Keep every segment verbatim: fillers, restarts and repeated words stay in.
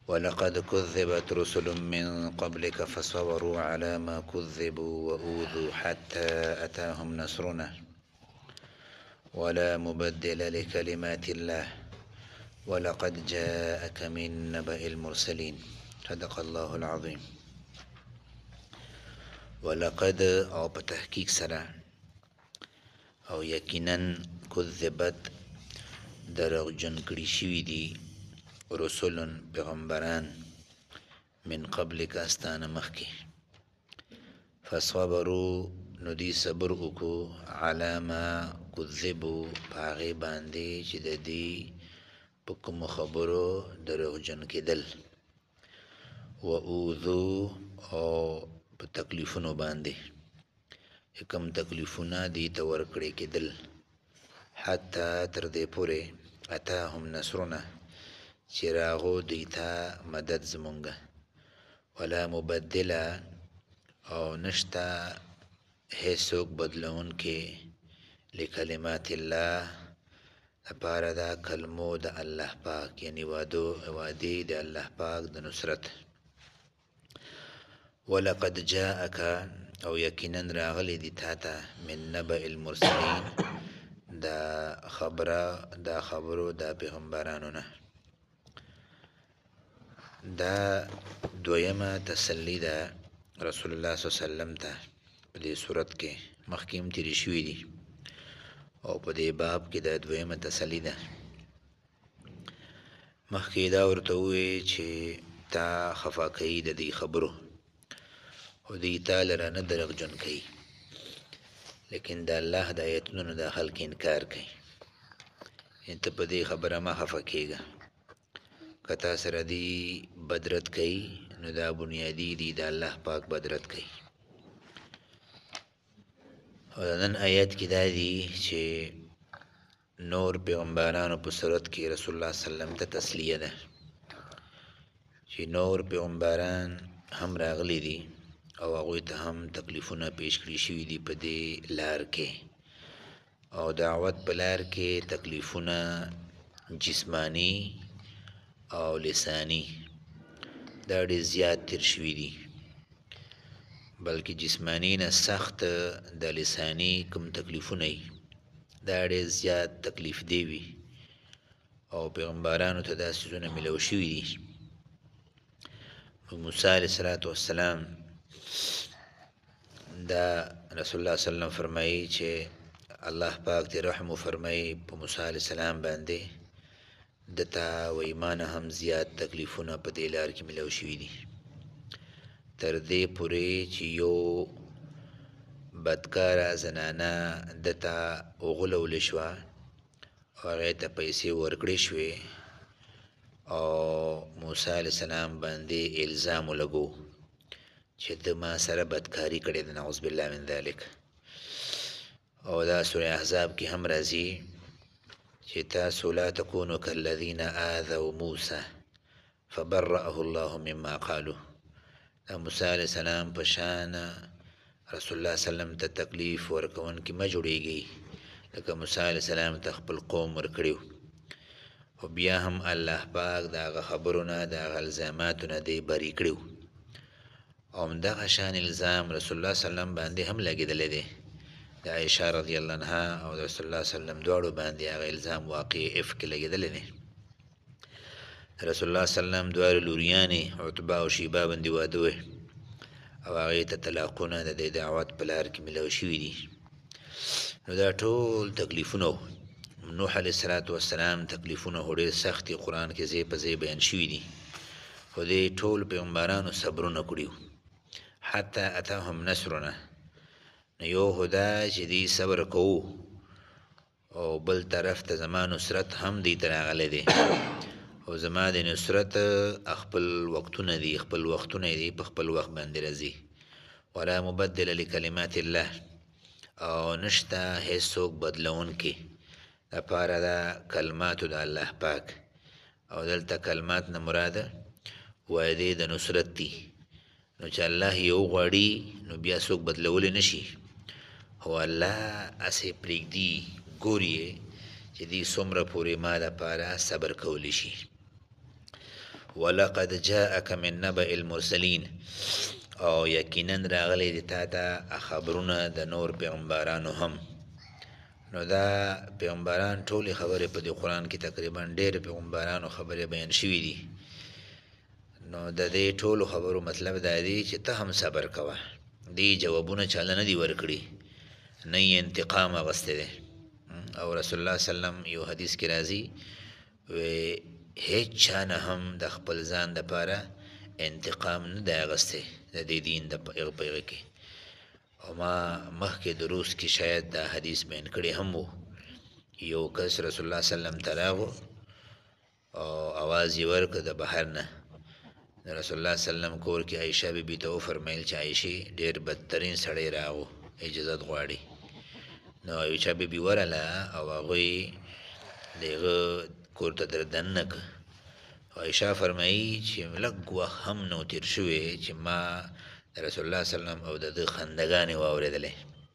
ولقد كذبت رسل من قبلك فصبروا على ما كذبوا وأوذوا حتى أتاهم نصرنا ولا مبدل لكلمات الله ولقد جاءك من نبأ المرسلين صدق الله العظيم. ولقد او په تحقیق سره او یقینا کذبت دروغجن کړي شوي دي رسولن پیغمبران من قبل کاستانه مخکې فصبروا نو دی صبر وکړو علی ما کذبوا په هغې باندې چې د دې په کومو خبرو دروغجن کېدل و اوذو او په تکلیفونو باندې کوم تکلیفونه دې ته ورکړې کېدل حتی تر دې پورې اتاهم نصرنا چې راغو دوی ته مدد زمونږه ولا مبدله او نشته هیڅوک بدلونکی لکلمات الله لپاره د کلمو د الله پاک یعنی وعدو وعدې د الله پاک د نصرت. ولقد جاءك او یقینا راغلی دی تا ته من نبأ المرسلین دا خبره دا خبرو دا پیغمبرانو نه. دا دویمه تسلی ده رسول الله صلی الله علیه وسلم ته په دې صورت کې مخکې هم تېرې شوي دي او په دې باب کې دا دویمه تسلی ده. مخکې دا ورته ووایي چې تا خفا کوي د دې خبرو او دوی تا لره نه دروغجن کوي لیکن د الله د آیتونو نه دا خلک انکار کوي. ته په دې خبره مه خفه کېږه که تا سره دی بدرت کوي نو دا بنیادي دی د الله پاک بدرت کوي. او د نن آیت کې دا دی چې نور پیغمبرانو په صورت کې رسول الله صلی الله علیه وسلم ته تسلیه ده چې نور پیغمبران هم راغلي دي او هغوی ته هم تکلیفونه پیش کړي شوي دي په دې لار کې او دعوت په لار کې تکلیفونه جسمانی او لسانی دا ډېر زیات تیر شوي دي بلکې جسمانی نه سخت د لسانی کوم تکلیفونه وي دا ډېر زیات تکلیف دی وي او پیغمبرانو ته دا څیزونه میلاو شوي دي. موسی علیه الصلاة والسلام دا رسول الله صلی الله علیه وسلم فرمایي چې الله پاک دې رحم وفرمایي په موسی علیه السلام باندې دته و ایمان هم زیات تکلیفونه په دې لار کې میلاو شوي دي تر دې پورې چې یو بدکاره زنانه دته وغولولی شوه او هغې ته پیسې ورکړې شوې او موسی علیه السلام باندې الزام ولګو چې د ما سره بدکاري کړې ده نعوذ بالله من ذلک. او دا سوره احزاب کې هم راځي چې تاسو لا تکونوا کالذین آذوا موسی فبرأه الله مما قالوا. دا موسی علیه السلام په شان رسول الله صلی الله علیه وسلم ته تکلیف ورکوونکي مه جوړېږئ لکه موسی علیه السلام ته خپل قوم ورکړي او بیا هم الله پاک د هغه خبرو نه د هغه الزاماتو نه دی بري کړي او همدغه شان الزام رسول الله صلی الله علیه وسلم باندې هم لګېدلی دی د عایشه رضی الله عنها او د رسول الله صلی الله علیه وسلم دواړو باندې هغه الزام واقع افک لګېدلی دی. رسول الله صلی الله علیه وسلم دواړو لوریانې عتبه او شیبه باندې واده وی او هغې ته طلاقونه د دې دعوت په لار کې میلاو شوي دي. نو دا ټول تکلیفونه وو. نوح علیه الصلاة والسلام تکلیفونه خو ډېر سخت دي قرآن کې ځای په ځای بیان شوي دي خو دې ټولو پیغمبرانو صبرونه کړي وو حتی اتاهم نصرنا. نو یو خو دا چې دوی صبر کوو او بل طرف ته زما نصرت هم دوی ته راغلی دی او زما د نصرت خپل وختونه دي خپل وختونه دي په خپل وخت باندې راځي. ولا مبدل لکلمات الله او نشته هیڅوک بدلونکی لپاره د کلماتو د الله پاک او دلته کلمات نه مراده وعدې د نصرت دي. نو چې الله یو غواړي نو بیا څوک بدلولی نشي او الله هسې پرېږدي ګوري یې چې دوی څومره پورې ما دپاره صبر کولی شي. ولقد جاءك من نبأ المرسلین او یقینا راغلی دی تا ته خبرونه د نور پیغمبرانو هم. نو دا پیغمبران ټولې خبرې په دې قرآن کې تقریبا ډېر پیغمبرانو خبرې بیان شوي دي. نو د دې ټولو خبرو مطلب دا دی چې ته هم صبر کوه. دې جوابونه چاله نه دي ورکړي، نه یې انتقام اخیستی دی. او رسول الله صلی الله علیه وسلم یو حدیث کې راځي وی هیڅ چا نه هم د خپل ځان دپاره انتقام نه دی اخیستی د دې دین د هغه کې. او ما مخکې دروس کې شاید دا حدیث بیان کړی هم و. یو کس رسول الله صلی الله علیه وسلم ته راغو او اواز یې ورکړه د بهر نه. د رسول الله صلی الله علیه وسلم کور کې عایشه بیبي ته وفرمیل چې عایشې ډېر بدترین سړی راغو، اجازت غواړي. نو عایشه بیبي ورغله او هغوی د هغه کور ته در دننه کړه. عایشه فرمایي چې لږ وخت هم نو تېر شوی چې ما رسول الله صلی الله علیه وسلم او د ده خندګانې واورېدلې.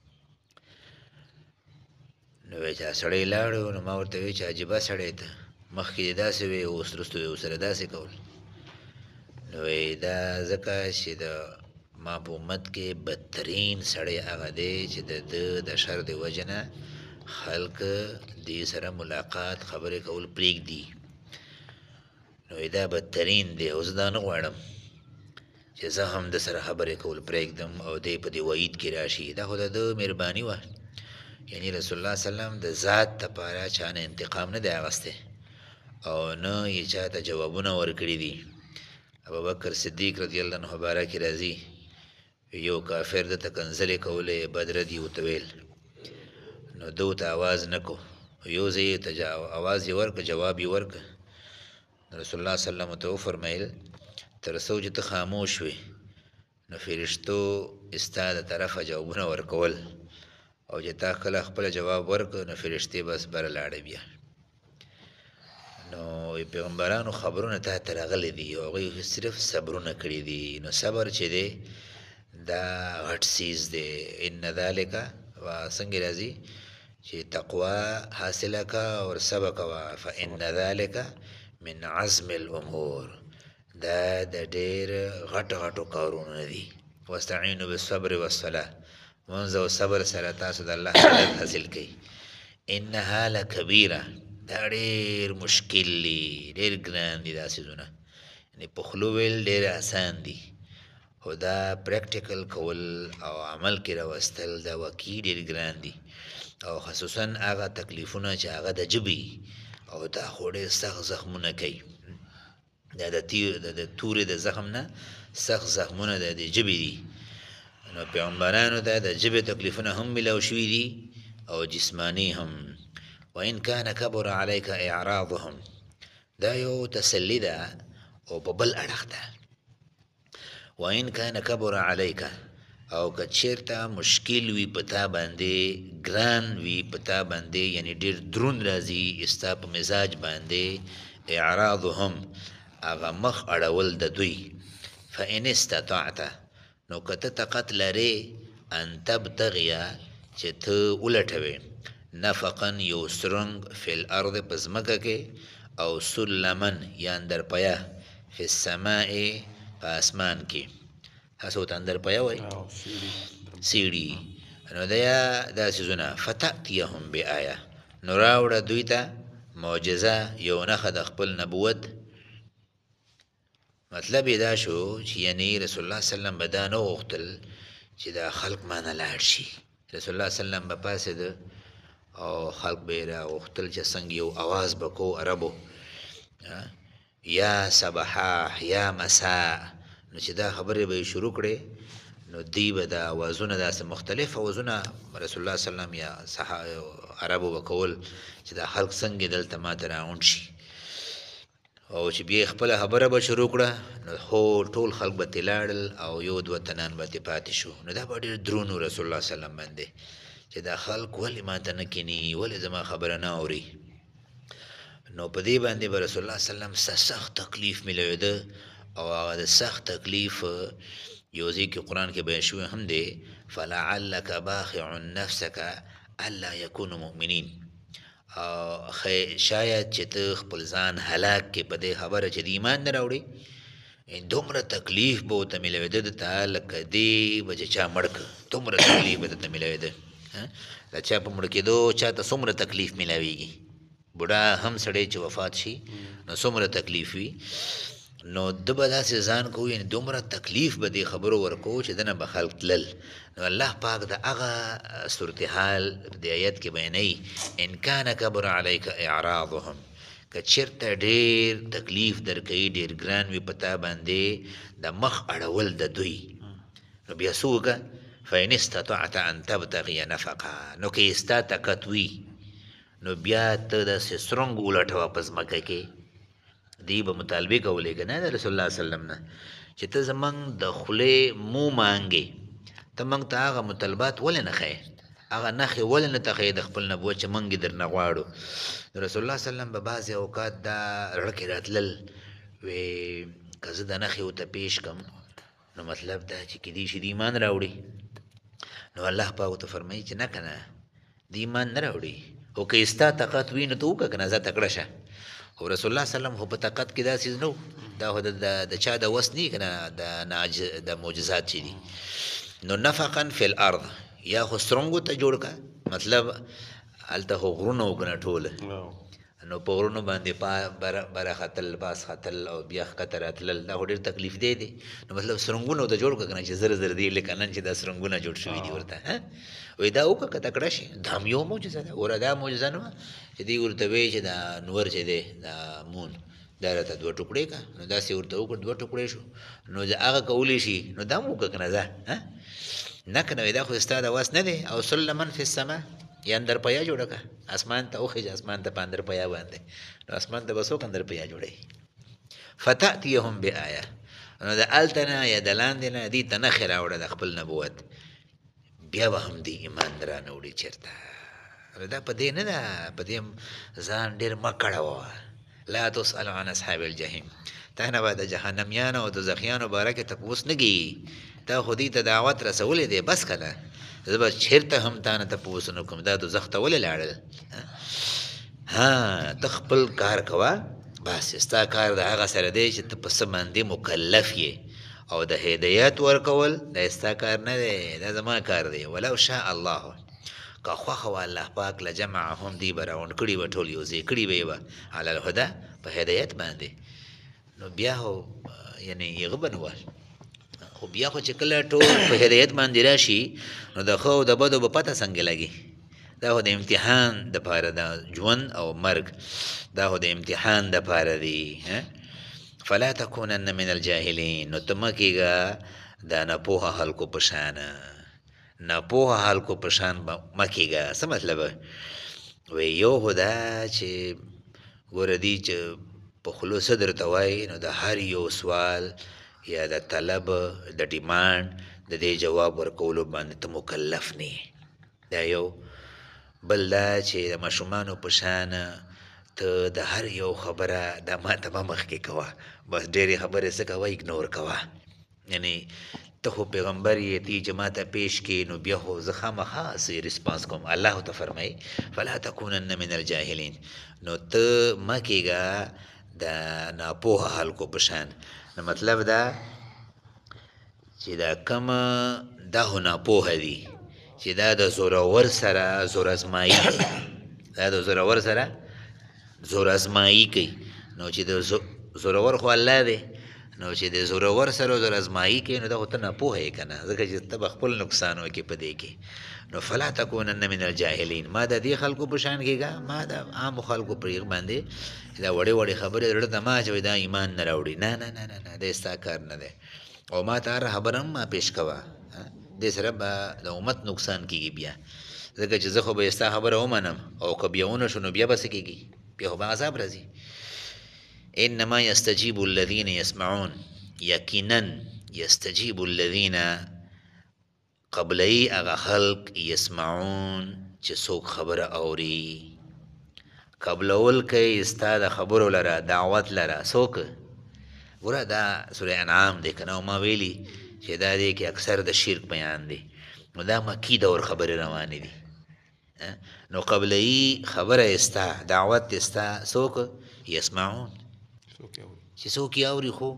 نو وایي چې سړی لاړو، نو ما ورته وایي چې عجیبه سړی ته، مخکې دې داسې وې اوس وروستو یې ورسره داسې کول. نو وایي دا ځکه چې د ما په امت کې بدترین سړی هغه دی چې د ده د شر د وجې نه خلک دې سره ملاقات خبرې کول پرېږدي. نو وایي دا بدترین دی او زه دا نه غواړم چې زه هم د سره خبرې کول پرېږدم او دی په دې وعید کې راشي. دا خو د ده مهرباني وه، یعنی رسول الله صلی الله علیه وسلم د ذات دپاره چا نه انتقام نه دی اخیستی او نه یې چا ته جوابونه ورکړي دي. ابوبکر صدیق رضی الله عنه باره کې راځي یو کافر دته کنځلې کولې، بد ردي ورته ویل. نو ده ورته اواز نه کو، یو ځای یې ته اواز یې ورکړه، جواب یې ورکړه. رسول الله صلی الله علیه وسلم ته وفرمیل تر څو چې ته خاموش وې نو فرشتو ستا د طرفه جوابونه ورکول، او چې تا کله خپله جواب ورکړه نو فرشتې بس بره لاړې بیا. نو پیغمبرانو خبرونه تا ته راغلی دي او هغوی صرف صبرونه کړي دي. نو صبر چې دی دا غټ څیز دی. ان ذلک و څنګه راځي چې تقوا حاصله که او صبر کوه، فان ذلک من عزم الامور، دا د ډېر غټو غټو کارونه دي. واستعینوا بالصبر والصلاة، منځ او صبر سره تاسو د الله مدد حاصل کوئ. انها لکبیره، دا ډېر مشکل دي، ډېر ګران دي دا څیزونه. یعنې په خولو ویل ډېر اسان دي، خو دا پریکټیکل کول او عمل کې راوستل دا واقعي ډېر ګران دي. او خصوصا هغه تکلیفونه چې هغه د ژبې او دا خو ډېر سخت زخمونه کوي. دا د د تورې د زخم نه سخت زخمونه د د ژبې دي. نو پیغمبرانو ته د ژبې تکلیفونه هم ملاو شوي دي او جسمانی هم. وان کان کبر علیک اعراضهم، دا یو تسلی ده او په بل اړخ ده. وان کان کبر علیک، او که چېرته مشکل وي په تا باندې، ګران وي په تا باندې، یعنی ډېر دروند راځي ستا په مزاج باندې، اعراضهم هغه مخ اړول د دوی. فان استطعت، نو که ته طاقت لرې ان تبتغیه چې ته ولټوې، نفقا یو سرنګ فی الارض په ځمکه کې، او سلمن یا اندرپیه فی السماء په اسمان کې. هسې ورته اندرپیه وایي سیړي. نو دا دا څیزونه فتأتیهم بآیه، نو راوړه دوی ته معجزه، یو نښه د خپل نبوت. مطلب یې دا شو چې یعنی رسول الله صلی الله علیه وسلم به دا نه غوښتل چې دا خلق ما نه لاړ شي. رسول الله صلی الله علیه وسلم به پاڅېده او خلق به یې راغوښتل چې څنګه یو اواز به کو عربو، یا صباح یا مساء. نو چې دا خبرې به یې شروع کړې نو دی به دا اوازونه داسې مختلف اوازونه رسول الله صلی الله علیه وسلم یا عربو به کول چې دا خلق څنګه دلته ما ته راغونډ شي. او چې بیا خپله خبره به شروع کړه نو هو ټول خلق به ترې لاړل او یو دوه تنان به ترې پاتې شو. نو دا به ډېر دروند و رسول الله صلی الله علیه وسلم باندې چې دا خلق ولې ما ته نه کیني، ولې زما خبره نه اوري. نو په دې باندې به رسول الله صلی الله علیه وسلم سخت تکلیف میلاوېده. او هغه د سخت تکلیف یو ځای کې قرآن کې بیان شوی هم دی، فلعلک باخع نفسک الا یکونوا مؤمنین. شاید چې ته خپل ځان هلاک کې په دې خبره چې د ایمان نه راوړې دومره تکلیف به ورته میلاوېده ده ته لکه دې به چې چا مړ کړه دومره تکلیف به درته میلاوېده د چا په مړ کېدو چا ته څومره تکلیف میلاوېږي بوډا هم سړی چې وفات شي نو څومره تکلیف وي نو ده به داسې ځان کوو یعنې دومره تکلیف به دې خبرو ورکوو چې دنه به خلق تلل نو الله پاک د هغه صورتحال د آیت کې بیانوي ان کان کبر علیک اعراضهم که چېرته ډېر تکلیف درکوي ډېر ګران وي په تا باندې د مخ اړول د دوی نو بیا څه وکړه فإن استطعت ان تبتغي نفقه نو که ستا طاقت وي نو بیا ته داسې سرنګ ولټوه په ځمکه کې دی به مطالبه کولې که نه د رسول الله وسلم نه چې ته زمونږ د خولې مو مانګې ته موږ ته هغه مطالبات ولې نه ښیې هغه نښې ولې نه ته ښیې د خپل نبوت چې موږ یې درنه غواړو د رسول الله وسلم به بعضې اوقات دا رړکې راتلل وی که زه د نښې ورته پیش کړم نو مطلب دا چې کیدای شي د ایمان راوړي نو الله پاک ورته فرمایي چې نه که نه د ایمان نه راوړي خو که ستا طاقت وي نو ته وکړه که نه ځه تکړه شه او رسول الله وسلم خو په طاقت کې دا څیز نه و دا خو د چا د وس نه که نه د معجزات چې دي نو نفقا فی الارض یا خو سرنګو ته جوړ که مطلب هلته خو غرونه و که نه ټوله نو په غرونو باندې بره ختل باس ختل او بیا ښکته راتلل دا خو ډېر تکلیف دی دی نو مطلب سرنګونه ورته جوړ کړه که نه چې زر زر دی لکه نن چې دا سرنګونه جوړ شوي دي ورته وایي دا وکړه که تکړه شي دا هم یو معجزه ده ګوره دا معجزه نه وه چې دوی ورته وایي چې دا نور چې دی دا مون دا راته دوه ټوکړې که نو داسې ورته وکړه دوه ټوکړې شو نو هغه کولی شي نو دا هم وکړه که نه ځه نه که نه وایي دا خو ستا د وس نه دی او سلمن فی السما یا اندر پیا جوړه که اسمان ته وخېږه اسمان ته په اندر پیا باندې نو اسمان ته به څوک اندر پیا جوړوي فتأتیهم بآیه نو د هلته نه یا د لاندې نه دې ته نښې راوړه د خپل نبوت بیا به هم دې ایمان رانه وړي چېرته دا په دې نه ده په دې ځان ډېر مه کړوه لا تسأل عن اصحاب الجحیم تا نه به د جهنمیانو او دوزخیانو باره کې تپوس نه کېږي تا خو دې ته دعوت رسولی دی بس که نه زه به چېرته هم تا نه تپوس نه کوم دا دوزخ ته ولې لاړل ها ته خپل کار کوه بس ستا کار د هغه سره دی چې ته په څه باندې مکلف یې او د هدایت ورکول دا ستا کار نه دی دا زما کار دی ولو شاء الله که خوښه وه الله پاک لجمعهم دی به راغونډ کړي به ټول یو ځای کړي به یې به علی الهدی په هدایت باندې نو بیا خو یعنې هغه به نه وه خو بیا خو چې کله ټول په هدایت باندې راشي نو د ښه او د بدو به پته څنګه لګي دا خو د امتحان دپاره ده ژوند او مرګ دا خو د امتحان دپاره دی فلا تکونن من الجاهلین نو ته مه کېږه دا ناپوهه خلکو په شانه ناپوهه خلکو په شان مه کېږه څه مطلب وی یو خو دا چې ګوره دی چې په خولو څه درته وایي نو د هر یو سوال یا د طلب د ډیمانډ د دې جواب ورکولو باندې ته مکلف نه دا یو بل دا چې د ماشومانو په شان ته د هر یو خبره دا ما ته مه مخکې کوه بس ډېرې خبرې څه کوه اګنور کوه یعنې ته خو پیغمبر یې تی چې ما ته پیش کړي نو بیا خو زه خامخا څه ریسپانس کوم الله ورته فرمایي فلا تکونن من الجاهلین نو ته مه کېږه د ناپوهه خلکو په شان نو مطلب دا چې دا کومه دا خو ناپوهه دي چې دا د زورور سره زور ازمایي کوي دا د زورور سره زور ازمایي کوي نو چې د زورور خو الله دی نو چې د زورور سره زور ازمایي کوي نو دا خو ته ناپوهه یې که نه ځکه چې ته به خپل نقصان وکړې په دې کې نو فلا تکونن من الجاهلین ما د دې خلکو په شان کېږه ما د عامو خلکو په هغه باندې دا وړې وړې خبرې زړه ته مه اچوئ دا ایمان نه راوړي نه نه نه نه نه دی ستا کار نه دی او ما ته هره خبره هم ما پیش کوه دې سره به د امت نقصان کېږي بیا ځکه چې زه خو به یې ستا خبره ومنم او که بیا ونه شو نو بیا به څه کېږي بیا خو به عذاب راځي انما یستجیب الذین یسمعون یقینا یستجیب الذین قبلی هغه خلق یسمعون چې څوک خبره اوري قبلول کوي ستا د خبرو لره دعوت لره څوک ګوره دا سوره انعام دی که نه ما ویلي چې دا دی کې اکثر د شرک بیان دی نو دا مکی دور خبرې روانې دي نو قبلئی خبره استا دعوت استا څوک یسمعون چې څوک یې اوري خو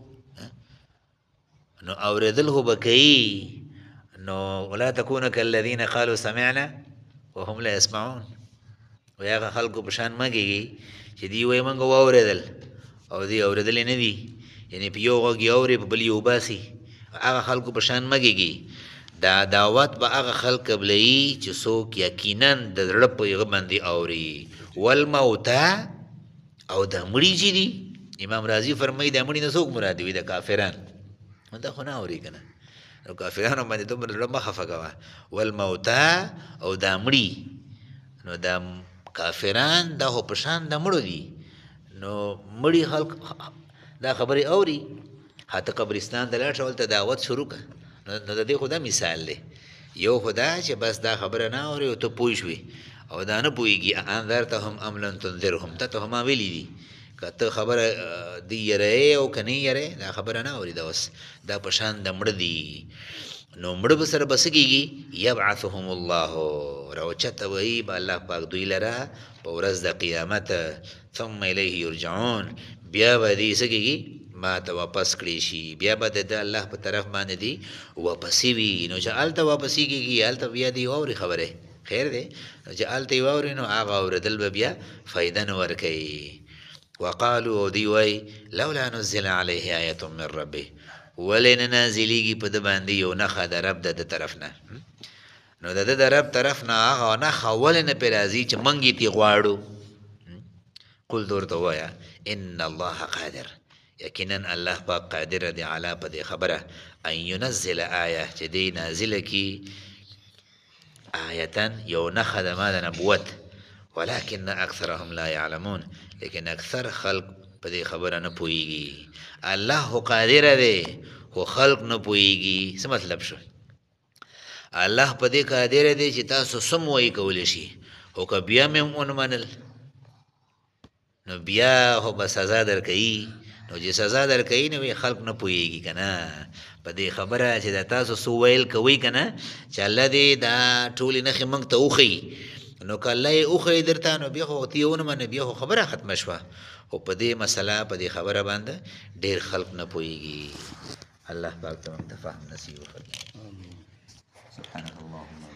نو اورېدل خو به کوي نو ولا تکونه کالذین قالوا سمعنا وهم لا يسمعون و هغه خلکو په شان مه کېږي چې دوی وایي موږ واورېدل او دوی اورېدلې نه دي یعنې په یو غوږ یې اوري په بل یې وباسي هغه خلکو په شان مه کېږي دا دعوت به هغه خلک قبلوي چې څوک یقینا د زړه په هغه باندې اوري والموتا او د مړي چې دي امام راضي فرمایي د مړي نه څوک مراد وي د کافران دا خو نه اوري که نه نو کافرانو باندې دومره زړه مه خفه کوه والموتا او دا مړي نو دا کافران دا خو په شان د مړو دي نو مړي خلک دا خبرې اوري حتی قبرستان ته لاړ شه هلته دعوت شروع کړه نو د دې خو دا مثال دی یو خو دا چې بس دا خبره نه اوري او ته پوه شوې او دا نه پوهېږي انذرتهم ام لم تنذرهم تا ته خو ما ویلي دي که ته خبره دی یری او که نه یری دا خبره نه اوري دا اوس دا په شان د مړه دي نو مړه به سره به څه کېږي یبعثهم الله راوچته وهي به الله پاک دوی لره په ورځ د قیامت ثم الیه یرجعون بیا به دوی څه کېږي ما ته واپس کړی شي بیا به د الله په طرف باندې دي واپسې وي نو چې هلته واپسې کېږي هلته بیا دې واوري خبرې خیر دی نو چې هلته یې واوري نو هغه اورېدل به بیا فایده نه ورکوي وقالو او دوی وایي لولا نزل علیه آیة من ربه ولې نه نازلېږي په ده باندې یو نښه د رب د ده طرف نه نو د ده د رب طرف نه هغه نښه ولې نه پرې راځي چې موږ یې ترې غواړو قل ده ورته ووایه ان الله قادر یقینا الله پاک قادر دی علا په دې خبره ان ينزل آیه چې دی نازله کي آیتا یو نښه د ما د نبوت ولكن اکثرهم لا يعلمون لیکن اکثر خلق په دې خبره نه پوهېږي الله خو قادر دی خو خلق نه پوهېږي څه مطلب شو الله په دې قادر دی چې تاسو سم وایي کولی شي خو که بیا مې ونه منل نو بیا خو به سزا در کوي نو چې سزا در کوي نو خلق نه پوهېږي که نه په دې خبره چې د تاسو څه ویل کوئ که نه چې الله دې دا ټولې نښې موږ ته وښیي نو که الله یې وښیي درته نو بیا خو ته یې ونه منې بیا خو خبره ختمه شوه خو په دې مسله په دې خبره باندې ډېر خلق نه پوهېږي الله پاک ته موږ ته فهم نصیب وکړي سبحانك اللهم